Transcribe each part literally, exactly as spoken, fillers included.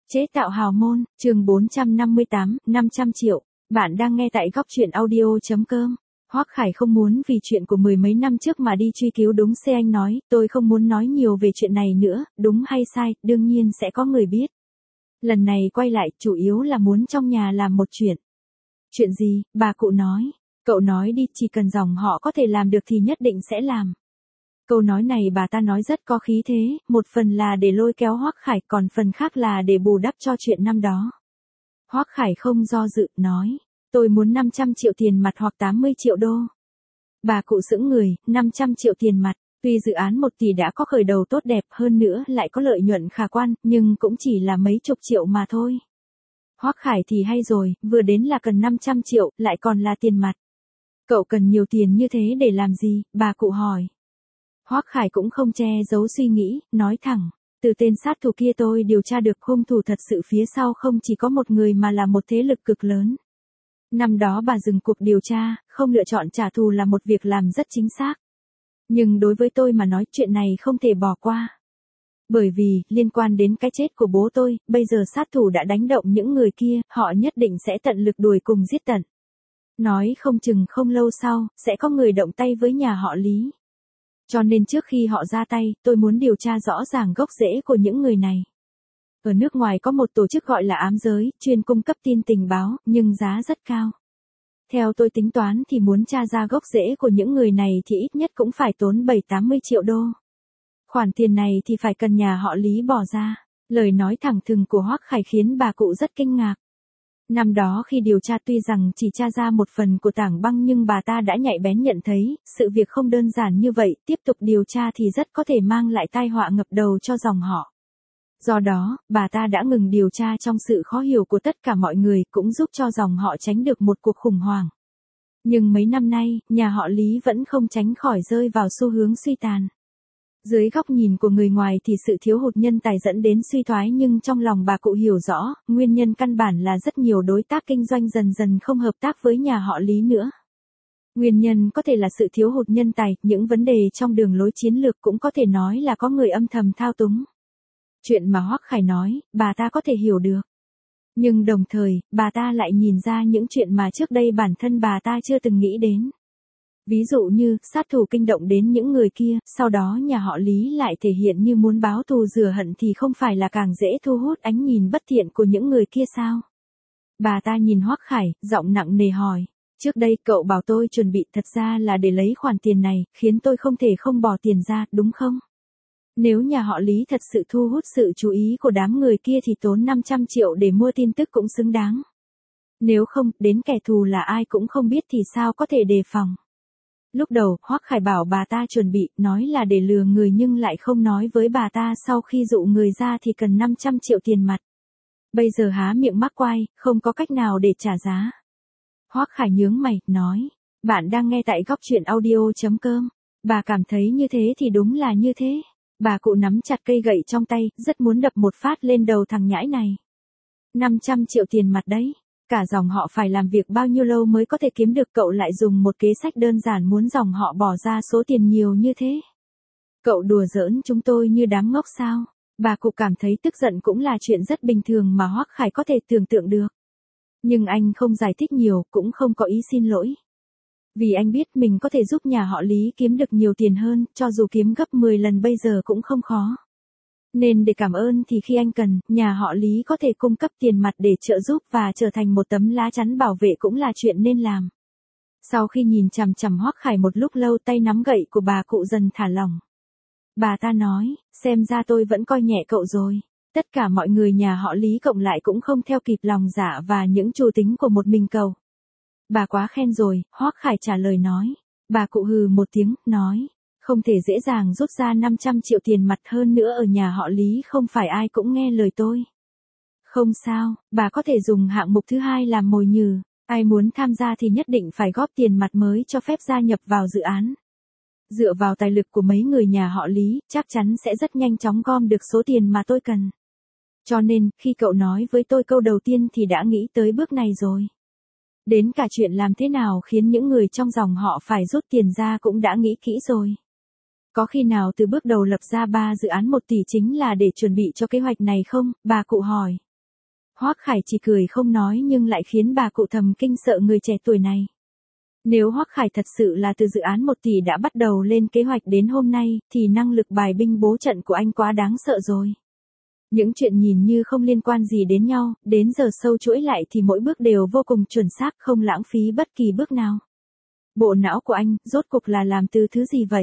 Chế tạo hào môn, chương bốn trăm năm mươi tám, năm trăm triệu. Bạn đang nghe tại góc truyện audio.com. Hoắc Khải không muốn vì chuyện của mười mấy năm trước mà đi truy cứu đúng xe. Anh nói, tôi không muốn nói nhiều về chuyện này nữa, đúng hay sai, đương nhiên sẽ có người biết. Lần này quay lại, chủ yếu là muốn trong nhà làm một chuyện. Chuyện gì, bà cụ nói. Cậu nói đi, chỉ cần dòng họ có thể làm được thì nhất định sẽ làm. Câu nói này bà ta nói rất có khí thế, một phần là để lôi kéo Hoắc Khải, còn phần khác là để bù đắp cho chuyện năm đó. Hoắc Khải không do dự, nói, tôi muốn năm trăm triệu tiền mặt hoặc tám mươi triệu đô. Bà cụ sững người, năm trăm triệu tiền mặt, tuy dự án một tỷ đã có khởi đầu tốt đẹp hơn nữa lại có lợi nhuận khả quan, nhưng cũng chỉ là mấy chục triệu mà thôi. Hoắc Khải thì hay rồi, vừa đến là cần năm trăm triệu, lại còn là tiền mặt. Cậu cần nhiều tiền như thế để làm gì, bà cụ hỏi. Hoắc Khải cũng không che giấu suy nghĩ, nói thẳng, từ tên sát thủ kia tôi điều tra được hung thủ thật sự phía sau không chỉ có một người mà là một thế lực cực lớn. Năm đó bà dừng cuộc điều tra, không lựa chọn trả thù là một việc làm rất chính xác. Nhưng đối với tôi mà nói chuyện này không thể bỏ qua. Bởi vì, liên quan đến cái chết của bố tôi, bây giờ sát thủ đã đánh động những người kia, họ nhất định sẽ tận lực đuổi cùng giết tận. Nói không chừng không lâu sau, sẽ có người động tay với nhà họ Lý. Cho nên trước khi họ ra tay, tôi muốn điều tra rõ ràng gốc rễ của những người này. Ở nước ngoài có một tổ chức gọi là ám giới, chuyên cung cấp tin tình báo, nhưng giá rất cao. Theo tôi tính toán thì muốn tra ra gốc rễ của những người này thì ít nhất cũng phải tốn bảy tám mươi triệu đô. Khoản tiền này thì phải cần nhà họ Lý bỏ ra. Lời nói thẳng thừng của Hoắc Khải khiến bà cụ rất kinh ngạc. Năm đó khi điều tra tuy rằng chỉ tra ra một phần của tảng băng nhưng bà ta đã nhạy bén nhận thấy, sự việc không đơn giản như vậy, tiếp tục điều tra thì rất có thể mang lại tai họa ngập đầu cho dòng họ. Do đó, bà ta đã ngừng điều tra trong sự khó hiểu của tất cả mọi người, cũng giúp cho dòng họ tránh được một cuộc khủng hoảng. Nhưng mấy năm nay, nhà họ Lý vẫn không tránh khỏi rơi vào xu hướng suy tàn. Dưới góc nhìn của người ngoài thì sự thiếu hụt nhân tài dẫn đến suy thoái, nhưng trong lòng bà cụ hiểu rõ, nguyên nhân căn bản là rất nhiều đối tác kinh doanh dần dần không hợp tác với nhà họ Lý nữa. Nguyên nhân có thể là sự thiếu hụt nhân tài, những vấn đề trong đường lối chiến lược cũng có thể nói là có người âm thầm thao túng. Chuyện mà Hoắc Khải nói, bà ta có thể hiểu được. Nhưng đồng thời, bà ta lại nhìn ra những chuyện mà trước đây bản thân bà ta chưa từng nghĩ đến. Ví dụ như, sát thủ kinh động đến những người kia, sau đó nhà họ Lý lại thể hiện như muốn báo thù rửa hận thì không phải là càng dễ thu hút ánh nhìn bất thiện của những người kia sao? Bà ta nhìn Hoắc Khải, giọng nặng nề hỏi, trước đây cậu bảo tôi chuẩn bị thật ra là để lấy khoản tiền này, khiến tôi không thể không bỏ tiền ra, đúng không? Nếu nhà họ Lý thật sự thu hút sự chú ý của đám người kia thì tốn năm trăm triệu để mua tin tức cũng xứng đáng. Nếu không, đến kẻ thù là ai cũng không biết thì sao có thể đề phòng. Lúc đầu, Hoắc Khải bảo bà ta chuẩn bị, nói là để lừa người nhưng lại không nói với bà ta sau khi dụ người ra thì cần năm trăm triệu tiền mặt. Bây giờ há miệng mắc quai, không có cách nào để trả giá. Hoắc Khải nhướng mày, nói, bạn đang nghe tại góc truyện audio.com. Bà cảm thấy như thế thì đúng là như thế. Bà cụ nắm chặt cây gậy trong tay, rất muốn đập một phát lên đầu thằng nhãi này. năm trăm triệu tiền mặt đấy. Cả dòng họ phải làm việc bao nhiêu lâu mới có thể kiếm được, cậu lại dùng một kế sách đơn giản muốn dòng họ bỏ ra số tiền nhiều như thế. Cậu đùa giỡn chúng tôi như đám ngốc sao? Bà cụ cảm thấy tức giận cũng là chuyện rất bình thường mà Hoắc Khải có thể tưởng tượng được. Nhưng anh không giải thích nhiều, cũng không có ý xin lỗi. Vì anh biết mình có thể giúp nhà họ Lý kiếm được nhiều tiền hơn, cho dù kiếm gấp mười lần bây giờ cũng không khó. Nên để cảm ơn thì khi anh cần, nhà họ Lý có thể cung cấp tiền mặt để trợ giúp và trở thành một tấm lá chắn bảo vệ cũng là chuyện nên làm. Sau khi nhìn chằm chằm Hoắc Khải một lúc lâu, tay nắm gậy của bà cụ dần thả lỏng. Bà ta nói, xem ra tôi vẫn coi nhẹ cậu rồi. Tất cả mọi người nhà họ Lý cộng lại cũng không theo kịp lòng dạ và những trù tính của một mình cậu. Bà quá khen rồi, Hoắc Khải trả lời nói. Bà cụ hừ một tiếng, nói. Không thể dễ dàng rút ra năm trăm triệu tiền mặt, hơn nữa ở nhà họ Lý không phải ai cũng nghe lời tôi. Không sao, bà có thể dùng hạng mục thứ hai làm mồi nhử, ai muốn tham gia thì nhất định phải góp tiền mặt mới cho phép gia nhập vào dự án. Dựa vào tài lực của mấy người nhà họ Lý, chắc chắn sẽ rất nhanh chóng gom được số tiền mà tôi cần. Cho nên, khi cậu nói với tôi câu đầu tiên thì đã nghĩ tới bước này rồi. Đến cả chuyện làm thế nào khiến những người trong dòng họ phải rút tiền ra cũng đã nghĩ kỹ rồi. Có khi nào từ bước đầu lập ra ba dự án một tỷ chính là để chuẩn bị cho kế hoạch này không? Bà cụ hỏi. Hoắc Khải chỉ cười không nói nhưng lại khiến bà cụ thầm kinh sợ người trẻ tuổi này. Nếu Hoắc Khải thật sự là từ dự án một tỷ đã bắt đầu lên kế hoạch đến hôm nay, thì năng lực bài binh bố trận của anh quá đáng sợ rồi. Những chuyện nhìn như không liên quan gì đến nhau, đến giờ sâu chuỗi lại thì mỗi bước đều vô cùng chuẩn xác, không lãng phí bất kỳ bước nào. Bộ não của anh, rốt cuộc là làm từ thứ gì vậy?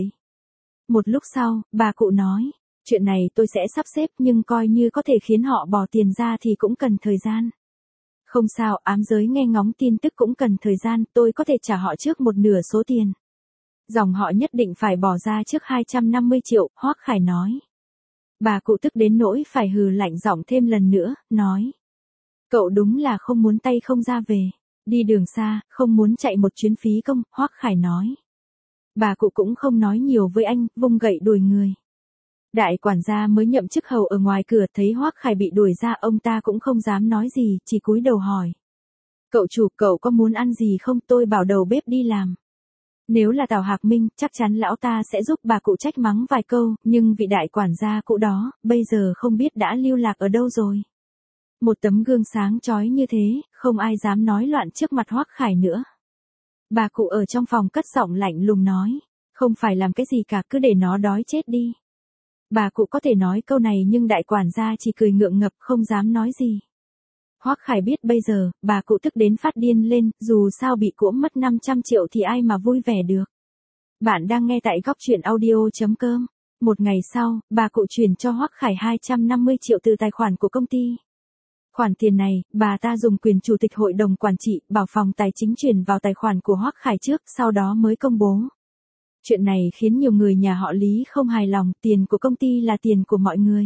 Một lúc sau, bà cụ nói, chuyện này tôi sẽ sắp xếp nhưng coi như có thể khiến họ bỏ tiền ra thì cũng cần thời gian. Không sao, ám giới nghe ngóng tin tức cũng cần thời gian, tôi có thể trả họ trước một nửa số tiền. Dòng họ nhất định phải bỏ ra trước hai trăm năm mươi triệu, Hoắc Khải nói. Bà cụ tức đến nỗi phải hừ lạnh giọng thêm lần nữa, nói. Cậu đúng là không muốn tay không ra về. Đi đường xa, không muốn chạy một chuyến phí công, Hoắc Khải nói. Bà cụ cũng không nói nhiều với anh, vung gậy đuổi người. Đại quản gia mới nhậm chức hầu ở ngoài cửa thấy Hoắc Khải bị đuổi ra, ông ta cũng không dám nói gì, chỉ cúi đầu hỏi. Cậu chủ, cậu có muốn ăn gì không? Tôi bảo đầu bếp đi làm. Nếu là Tào Hạc Minh, chắc chắn lão ta sẽ giúp bà cụ trách mắng vài câu, nhưng vị đại quản gia cụ đó, bây giờ không biết đã lưu lạc ở đâu rồi. Một tấm gương sáng chói như thế, không ai dám nói loạn trước mặt Hoắc Khải nữa. Bà cụ ở trong phòng cất giọng lạnh lùng nói, không phải làm cái gì cả, cứ để nó đói chết đi. Bà cụ có thể nói câu này nhưng đại quản gia chỉ cười ngượng ngập không dám nói gì. Hoắc Khải biết bây giờ, bà cụ tức đến phát điên lên, dù sao bị cỗm mất năm trăm triệu thì ai mà vui vẻ được. Bạn đang nghe tại góc truyện audio chấm com. Một ngày sau, bà cụ chuyển cho Hoắc Khải hai trăm năm mươi triệu từ tài khoản của công ty. Khoản tiền này, bà ta dùng quyền chủ tịch hội đồng quản trị, bảo phòng tài chính chuyển vào tài khoản của Hoắc Khải trước, sau đó mới công bố. Chuyện này khiến nhiều người nhà họ Lý không hài lòng, tiền của công ty là tiền của mọi người.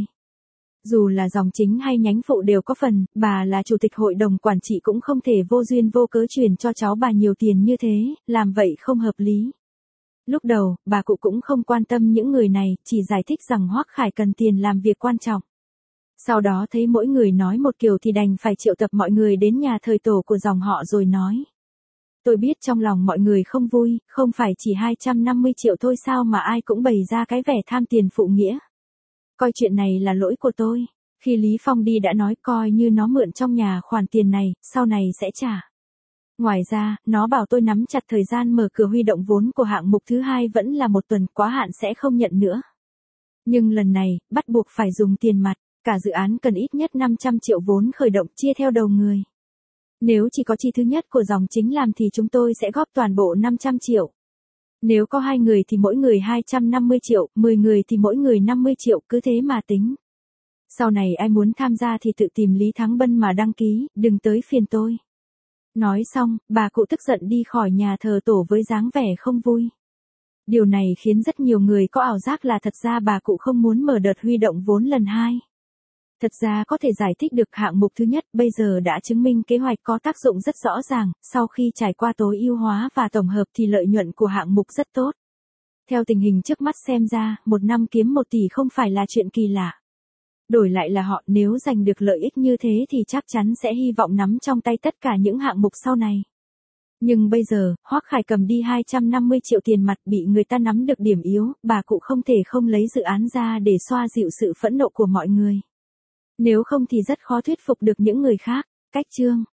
Dù là dòng chính hay nhánh phụ đều có phần, bà là chủ tịch hội đồng quản trị cũng không thể vô duyên vô cớ chuyển cho cháu bà nhiều tiền như thế, làm vậy không hợp lý. Lúc đầu, bà cụ cũng không quan tâm những người này, chỉ giải thích rằng Hoắc Khải cần tiền làm việc quan trọng. Sau đó thấy mỗi người nói một kiểu thì đành phải triệu tập mọi người đến nhà thờ tổ của dòng họ rồi nói. Tôi biết trong lòng mọi người không vui, không phải chỉ hai trăm năm mươi triệu thôi sao mà ai cũng bày ra cái vẻ tham tiền phụ nghĩa. Coi chuyện này là lỗi của tôi. Khi Lý Phong đi đã nói coi như nó mượn trong nhà khoản tiền này, sau này sẽ trả. Ngoài ra, nó bảo tôi nắm chặt thời gian mở cửa huy động vốn của hạng mục thứ hai vẫn là một tuần, quá hạn sẽ không nhận nữa. Nhưng lần này, bắt buộc phải dùng tiền mặt, cả dự án cần ít nhất năm trăm triệu vốn khởi động chia theo đầu người. Nếu chỉ có chi thứ nhất của dòng chính làm thì chúng tôi sẽ góp toàn bộ năm trăm triệu. Nếu có hai người thì mỗi người hai trăm năm mươi triệu, mười người thì mỗi người năm mươi triệu, cứ thế mà tính. Sau này ai muốn tham gia thì tự tìm Lý Thắng Bân mà đăng ký, đừng tới phiền tôi. Nói xong, bà cụ tức giận đi khỏi nhà thờ tổ với dáng vẻ không vui. Điều này khiến rất nhiều người có ảo giác là thật ra bà cụ không muốn mở đợt huy động vốn lần hai. Thật ra có thể giải thích được hạng mục thứ nhất bây giờ đã chứng minh kế hoạch có tác dụng rất rõ ràng, sau khi trải qua tối ưu hóa và tổng hợp thì lợi nhuận của hạng mục rất tốt. Theo tình hình trước mắt xem ra, một năm kiếm một tỷ không phải là chuyện kỳ lạ. Đổi lại là họ nếu giành được lợi ích như thế thì chắc chắn sẽ hy vọng nắm trong tay tất cả những hạng mục sau này. Nhưng bây giờ, Hoắc Khải cầm đi hai trăm năm mươi triệu tiền mặt bị người ta nắm được điểm yếu, bà cụ không thể không lấy dự án ra để xoa dịu sự phẫn nộ của mọi người. Nếu không thì rất khó thuyết phục được những người khác. Cách chương